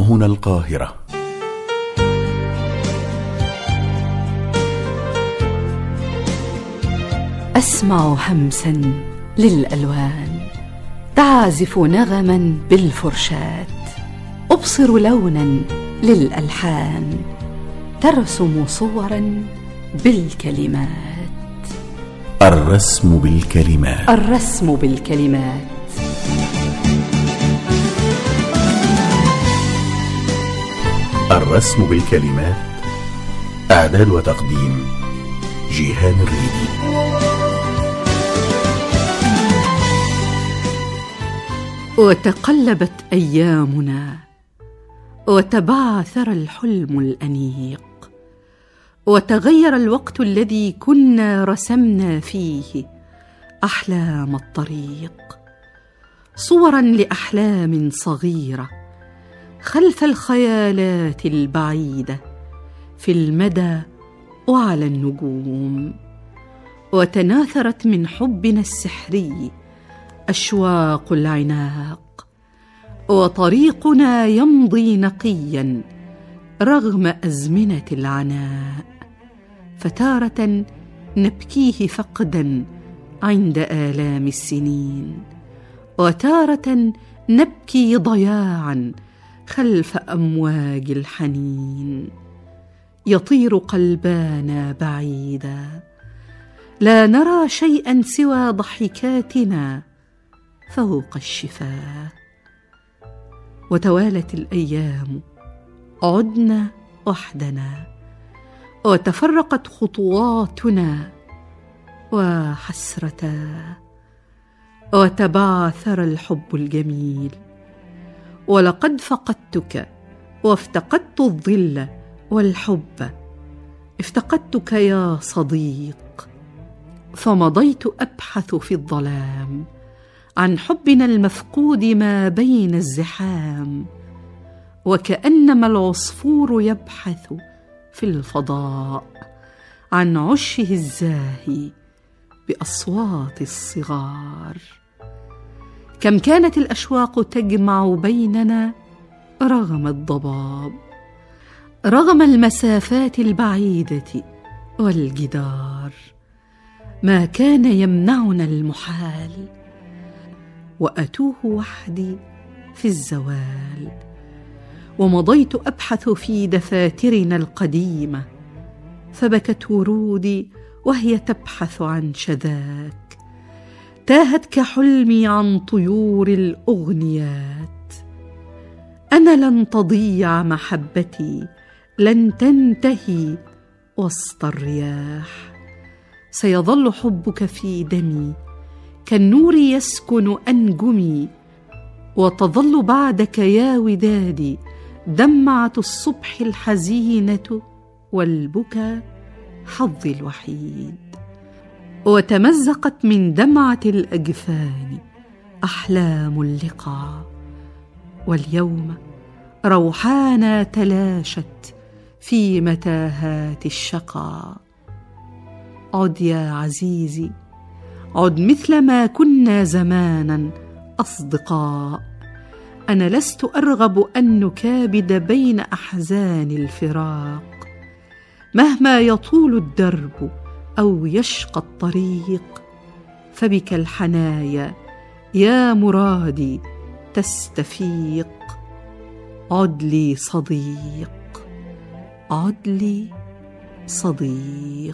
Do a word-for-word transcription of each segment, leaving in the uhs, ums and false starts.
هنا القاهرة. أسمع همسا للألوان تعزف نغما بالفرشاة، أبصر لونا للألحان ترسم صورا بالكلمات. الرسم بالكلمات. الرسم بالكلمات. الرسم بالكلمات. إعداد وتقديم جيهان الريدي. وتقلبت أيامنا وتبعثر الحلم الأنيق، وتغير الوقت الذي كنا رسمنا فيه أحلام الطريق، صورا لأحلام صغيرة خلف الخيالات البعيدة في المدى وعلى النجوم. وتناثرت من حبنا السحري أشواق العناق، وطريقنا يمضي نقيا رغم أزمنة العناء، فتارة نبكيه فقدا عند آلام السنين، وتارة نبكي ضياعا خلف أمواج الحنين. يطير قلبانا بعيدا، لا نرى شيئا سوى ضحكاتنا فوق الشفاه. وتوالت الأيام، عدنا وحدنا، وتفرقت خطواتنا وحسرتا، وتبعثر الحب الجميل. ولقد فقدتك وافتقدت الظل والحب، افتقدتك يا صديق، فمضيت أبحث في الظلام عن حبنا المفقود ما بين الزحام، وكأنما العصفور يبحث في الفضاء عن عشه الزاهي بأصوات الصغار. كم كانت الأشواق تجمع بيننا رغم الضباب، رغم المسافات البعيدة والجدار. ما كان يمنعنا المحال، وأتوه وحدي في الزوال. ومضيت أبحث في دفاترنا القديمة، فبكت ورودي وهي تبحث عن شذاك. تاهت كحلمي عن طيور الأغنيات. أنا لن تضيع محبتي، لن تنتهي وسط الرياح. سيظل حبك في دمي كالنور يسكن أنجمي، وتظل بعدك يا ودادي دمعة الصبح الحزينة والبكا حظي الوحيد. وتمزقت من دمعة الأجفان أحلام اللقاء، واليوم روحانا تلاشت في متاهات الشقا. عد يا عزيزي، عد مثل ما كنا زمانا أصدقاء. أنا لست أرغب أن نكابد بين أحزان الفراق، مهما يطول الدرب أو يشقى الطريق، فبك الحنايا يا مرادي تستفيق. عد لي صديق، عد لي صديق.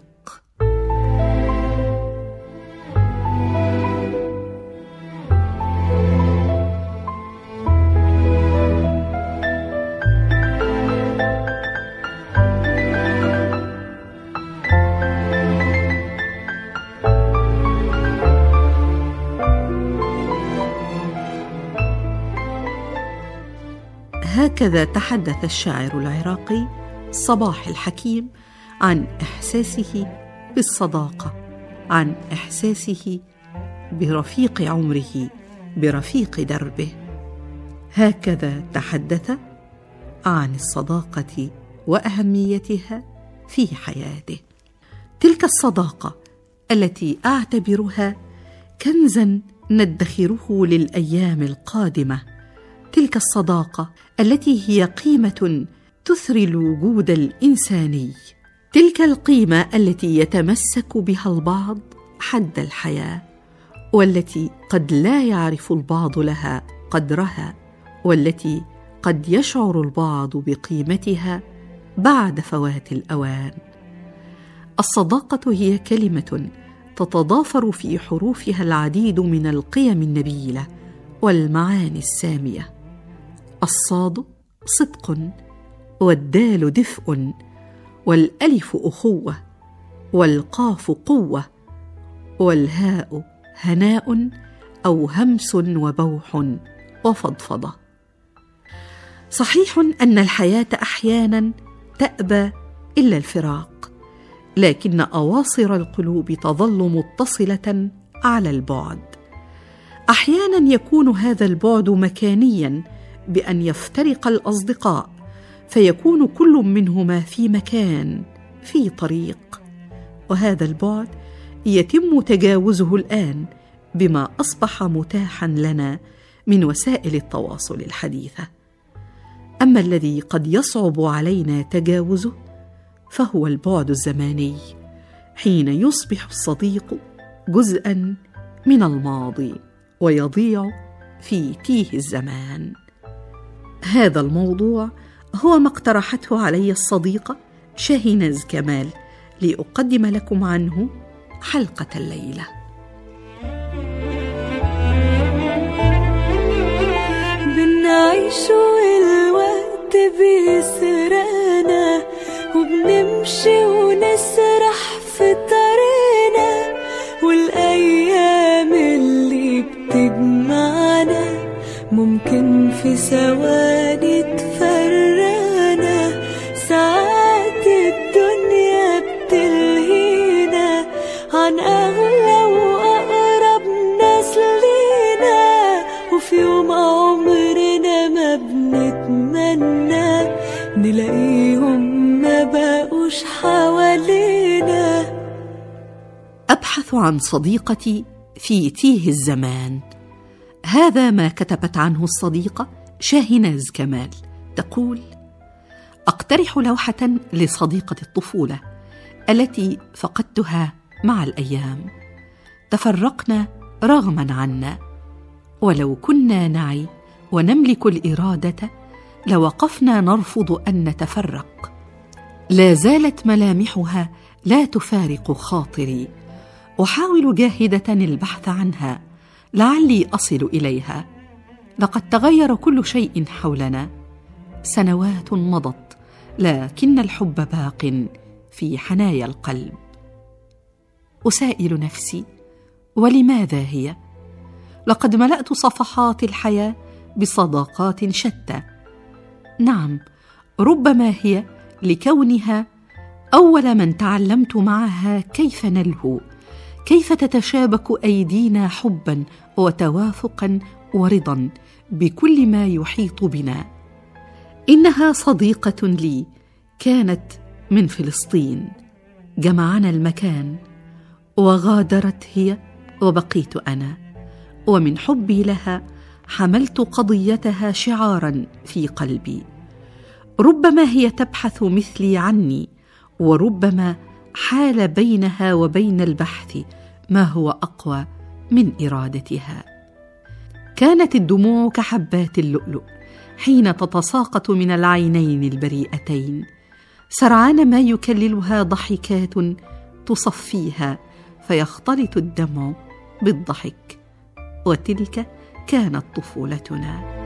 هكذا تحدث الشاعر العراقي صباح الحكيم عن إحساسه بالصداقة، عن إحساسه برفيق عمره، برفيق دربه. هكذا تحدث عن الصداقة وأهميتها في حياته. تلك الصداقة التي أعتبرها كنزاً ندخره للأيام القادمة، تلك الصداقة التي هي قيمة تثري الوجود الإنساني، تلك القيمة التي يتمسك بها البعض حد الحياة، والتي قد لا يعرف البعض لها قدرها، والتي قد يشعر البعض بقيمتها بعد فوات الأوان. الصداقة هي كلمة تتضافر في حروفها العديد من القيم النبيلة والمعاني السامية. الصاد صدق، والدال دفء، والألف أخوة، والقاف قوة، والهاء هناء أو همس وبوح وفضفضة. صحيح أن الحياة أحيانا تأبى إلا الفراق، لكن أواصر القلوب تظل متصلة على البعد. أحيانا يكون هذا البعد مكانيا بأن يفترق الأصدقاء، فيكون كل منهما في مكان في طريق، وهذا البعد يتم تجاوزه الآن بما أصبح متاحا لنا من وسائل التواصل الحديثة. أما الذي قد يصعب علينا تجاوزه فهو البعد الزماني، حين يصبح الصديق جزءا من الماضي ويضيع في تيه الزمان. هذا الموضوع هو ما اقترحته علي الصديقة شاهيناز كمال لأقدم لكم عنه حلقة الليلة. بنعيش والوقت بيسرقنا، وبنمشي ونسرح في طريقنا، والأيام اللي بتجمعنا ممكن في ثواني تفرقنا. ساعات الدنيا بتلهينا عن أغلى وأقرب ناس لينا، وفي يوم عمرنا ما بنتمنى نلاقيهم ما بقوش حوالينا. أبحث عن صديقتي في تيه الزمان. هذا ما كتبت عنه الصديقة شاهيناز كمال. تقول: أقترح لوحة لصديقة الطفولة التي فقدتها مع الأيام. تفرقنا رغما عنا، ولو كنا نعي ونملك الإرادة لوقفنا نرفض أن نتفرق. لا زالت ملامحها لا تفارق خاطري، أحاول جاهدة البحث عنها لعلي أصل إليها. لقد تغير كل شيء حولنا، سنوات مضت، لكن الحب باق في حنايا القلب. أسائل نفسي: ولماذا هي؟ لقد ملأت صفحات الحياة بصداقات شتى. نعم، ربما هي لكونها أول من تعلمت معها كيف نلهو، كيف تتشابك أيدينا حبا وتوافقا ورضا بكل ما يحيط بنا. إنها صديقة لي كانت من فلسطين، جمعنا المكان، وغادرت هي وبقيت أنا، ومن حبي لها حملت قضيتها شعارا في قلبي. ربما هي تبحث مثلي عني، وربما حال بينها وبين البحث ما هو أقوى من إرادتها. كانت الدموع كحبات اللؤلؤ حين تتساقط من العينين البريئتين، سرعان ما يكللها ضحكات تصفيها، فيختلط الدمع بالضحك. وتلك كانت طفولتنا.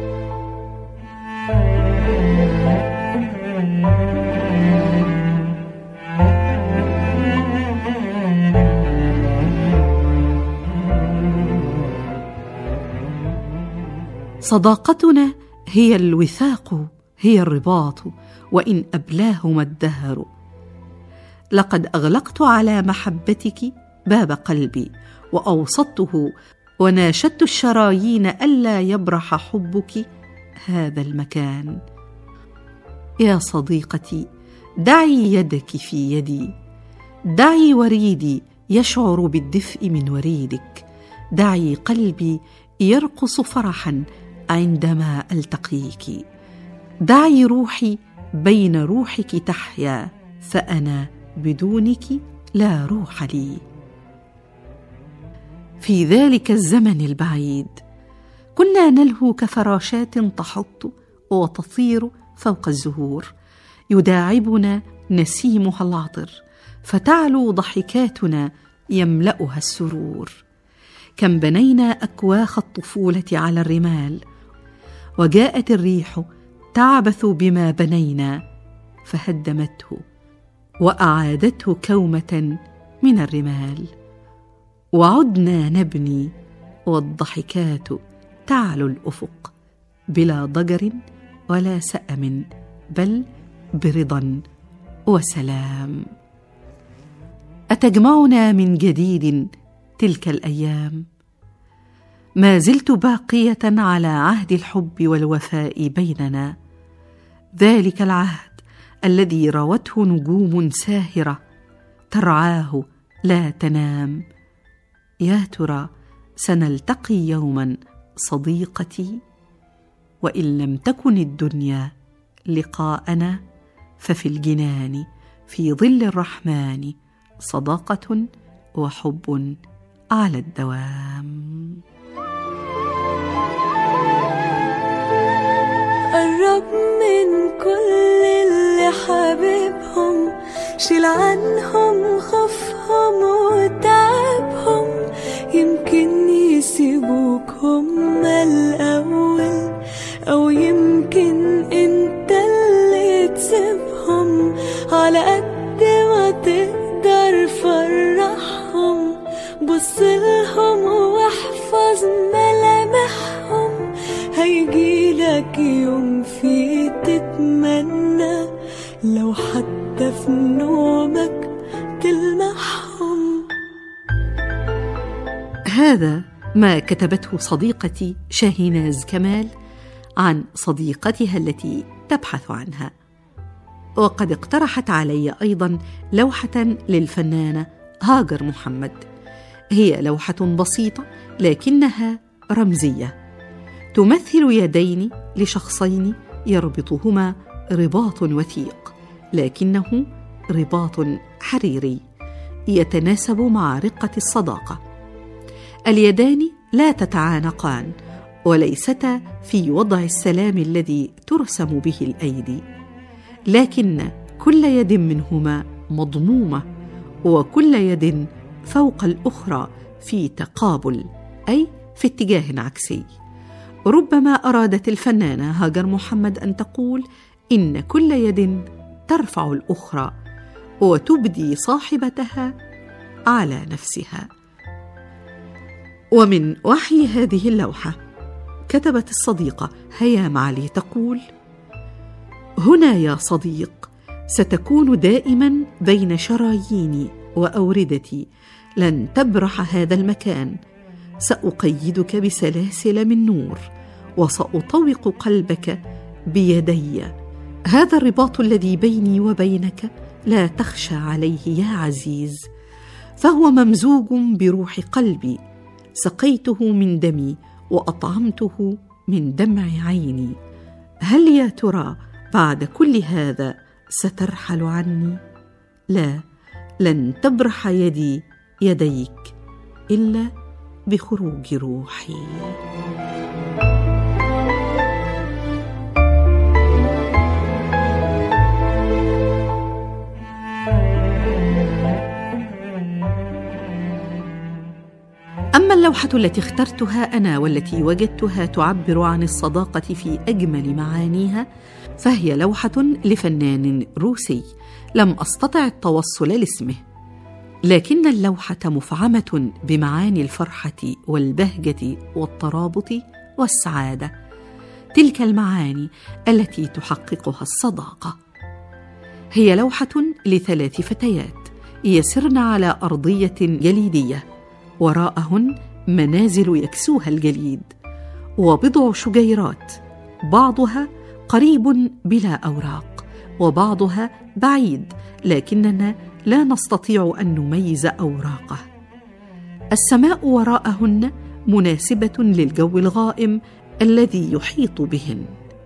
صداقتنا هي الوثاق، هي الرباط، وإن أبلاهما الدهر. لقد أغلقت على محبتك باب قلبي وأوسطته، وناشدت الشرايين ألا يبرح حبك هذا المكان. يا صديقتي، دعي يدك في يدي، دعي وريدي يشعر بالدفء من وريدك، دعي قلبي يرقص فرحا عندما ألتقيك. دعي روحي بين روحك تحيا، فأنا بدونك لا روح لي. في ذلك الزمن البعيد كنا نلهو كفراشات تحط وتطير فوق الزهور، يداعبنا نسيمها العطر، فتعلو ضحكاتنا يملأها السرور. كم بنينا أكواخ الطفولة على الرمال، وجاءت الريح تعبث بما بنينا فهدمته وأعادته كومة من الرمال. وعدنا نبني والضحكات تعلو الأفق، بلا ضجر ولا سأم، بل برضا وسلام. أتجمعنا من جديد تلك الأيام؟ ما زلت باقية على عهد الحب والوفاء بيننا، ذلك العهد الذي روته نجوم ساهرة ترعاه لا تنام. يا ترى سنلتقي يوما صديقتي؟ وإن لم تكن الدنيا لقاءنا، ففي الجنان في ظل الرحمن صداقة وحب على الدوام. قرب من كل اللي حبيبهم، شيل عنهم خوفهم وتعبهم، يمكن يسيبوك هما الأول، أو يمكن انت اللي تسيبهم. على قد ما تقدر فرحهم، بصلهم واحفظ ملامحهم، هيجيلك يوم فيه تتمنى لو حتى في نومك تلمحهم. هذا ما كتبته صديقتي شاهيناز كمال عن صديقتها التي تبحث عنها. وقد اقترحت علي أيضا لوحة للفنانة هاجر محمد، هي لوحة بسيطة لكنها رمزية، تمثل يدين لشخصين يربطهما رباط وثيق، لكنه رباط حريري يتناسب مع رقة الصداقة. اليدان لا تتعانقان وليستا في وضع السلام الذي ترسم به الأيدي، لكن كل يد منهما مضمومة، وكل يد فوق الأخرى في تقابل، أي في اتجاه عكسي. ربما أرادت الفنانة هاجر محمد أن تقول إن كل يد ترفع الأخرى وتبدي صاحبتها على نفسها. ومن وحي هذه اللوحة كتبت الصديقة هيام علي تقول: هنا يا صديق ستكون دائما بين شراييني وأوردتي، لن تبرح هذا المكان، سأقيدك بسلاسل من نور وسأطوق قلبك بيدي. هذا الرباط الذي بيني وبينك لا تخشى عليه يا عزيز، فهو ممزوج بروح قلبي، سقيته من دمي وأطعمته من دمع عيني. هل يا ترى بعد كل هذا سترحل عني؟ لا، لن تبرح يدي يديك إلا بخروج روحي. أما اللوحة التي اخترتها أنا والتي وجدتها تعبر عن الصداقة في أجمل معانيها، فهي لوحة لفنان روسي لم أستطع التوصل لاسمه، لكن اللوحة مفعمة بمعاني الفرحة والبهجة والترابط والسعادة، تلك المعاني التي تحققها الصداقة. هي لوحة لثلاث فتيات يسرن على أرضية جليدية، وراءهن منازل يكسوها الجليد، وبضع شجيرات بعضها قريب بلا أوراق وبعضها بعيد، لكننا لا نستطيع أن نميز أوراقه. السماء وراءهن مناسبة للجو الغائم الذي يحيط بهن.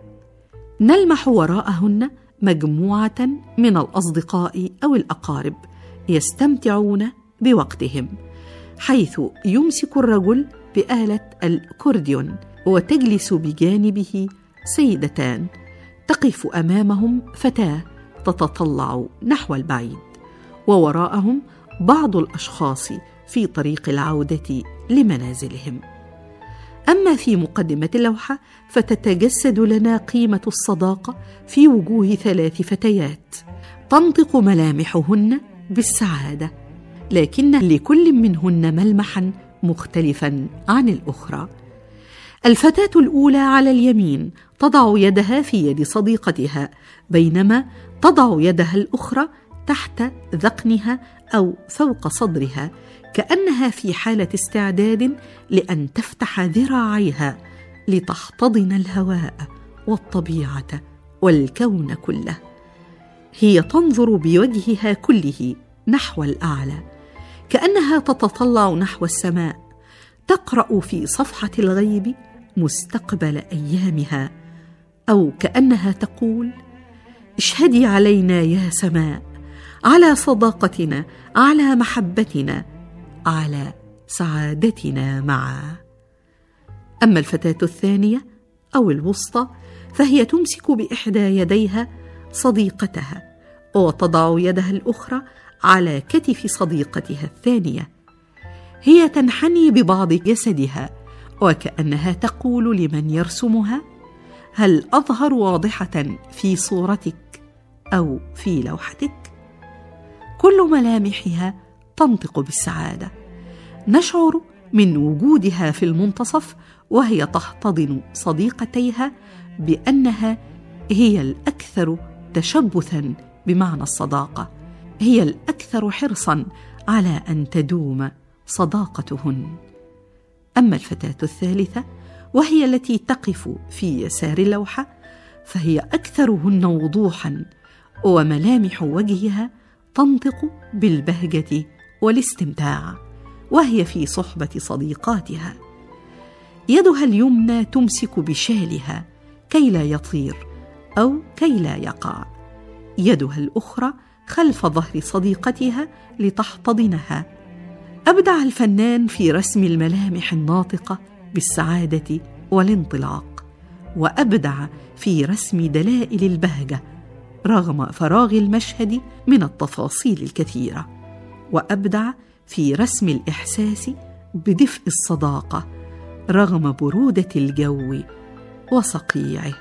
نلمح وراءهن مجموعة من الأصدقاء أو الأقارب يستمتعون بوقتهم، حيث يمسك الرجل بآلة الكورديون وتجلس بجانبه سيدتان، تقف أمامهم فتاة تتطلع نحو البعيد، ووراءهم بعض الأشخاص في طريق العودة لمنازلهم. أما في مقدمة اللوحة فتتجسد لنا قيمة الصداقة في وجوه ثلاث فتيات تنطق ملامحهن بالسعادة، لكن لكل منهن ملمحا مختلفا عن الأخرى. الفتاة الأولى على اليمين تضع يدها في يد صديقتها، بينما تضع يدها الأخرى تحت ذقنها أو فوق صدرها، كأنها في حالة استعداد لأن تفتح ذراعيها لتحتضن الهواء والطبيعة والكون كله. هي تنظر بوجهها كله نحو الأعلى، كأنها تتطلع نحو السماء، تقرأ في صفحة الغيب مستقبل أيامها، أو كأنها تقول: اشهدي علينا يا سماء على صداقتنا، على محبتنا، على سعادتنا معا. أما الفتاة الثانية أو الوسطى فهي تمسك بإحدى يديها صديقتها، وتضع يدها الأخرى على كتف صديقتها الثانية. هي تنحني ببعض جسدها وكأنها تقول لمن يرسمها: هل أظهر واضحة في صورتك أو في لوحتك؟ كل ملامحها تنطق بالسعادة. نشعر من وجودها في المنتصف وهي تحتضن صديقتيها بأنها هي الأكثر تشبثاً بمعنى الصداقة، هي الأكثر حرصاً على أن تدوم صداقتهن. أما الفتاة الثالثة وهي التي تقف في يسار اللوحة فهي أكثرهن وضوحاً، وملامح وجهها تنطق بالبهجة والاستمتاع، وهي في صحبة صديقاتها. يدها اليمنى تمسك بشالها كي لا يطير أو كي لا يقع، يدها الأخرى خلف ظهر صديقتها لتحتضنها. أبدع الفنان في رسم الملامح الناطقة بالسعادة والانطلاق، وأبدع في رسم دلائل البهجة رغم فراغ المشهد من التفاصيل الكثيرة، وأبدع في رسم الإحساس بدفء الصداقة رغم برودة الجو وصقيعه.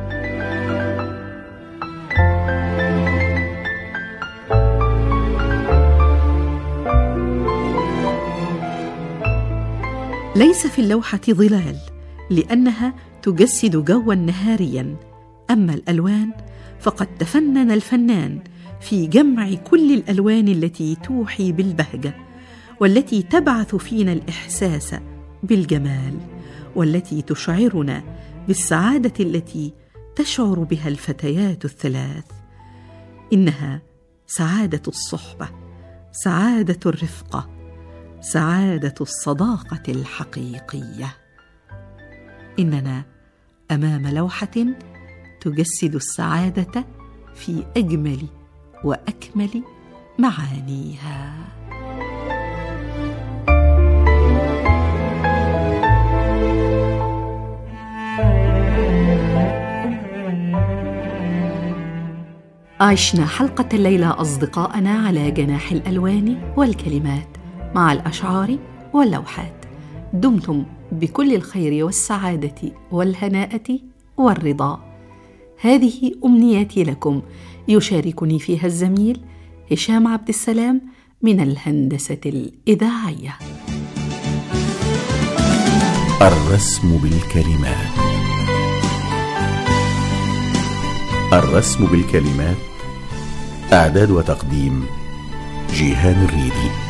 ليس في اللوحة ظلال لأنها تجسد جوا نهاريا، أما الألوان فقد تفنن الفنان في جمع كل الألوان التي توحي بالبهجة، والتي تبعث فينا الإحساس بالجمال، والتي تشعرنا بالسعادة التي تشعر بها الفتيات الثلاث. إنها سعادة الصحبة، سعادة الرفقة، سعادة الصداقة الحقيقية. إننا أمام لوحة تجسد السعادة في أجمل وأكمل معانيها. عشنا حلقة الليلة أصدقائنا على جناح الألوان والكلمات مع الأشعار واللوحات. دمتم بكل الخير والسعادة والهناءة والرضا. هذه أمنياتي لكم، يشاركني فيها الزميل هشام عبد السلام من الهندسة الإذاعية. الرسم بالكلمات. الرسم بالكلمات، إعداد وتقديم جيهان الريدي.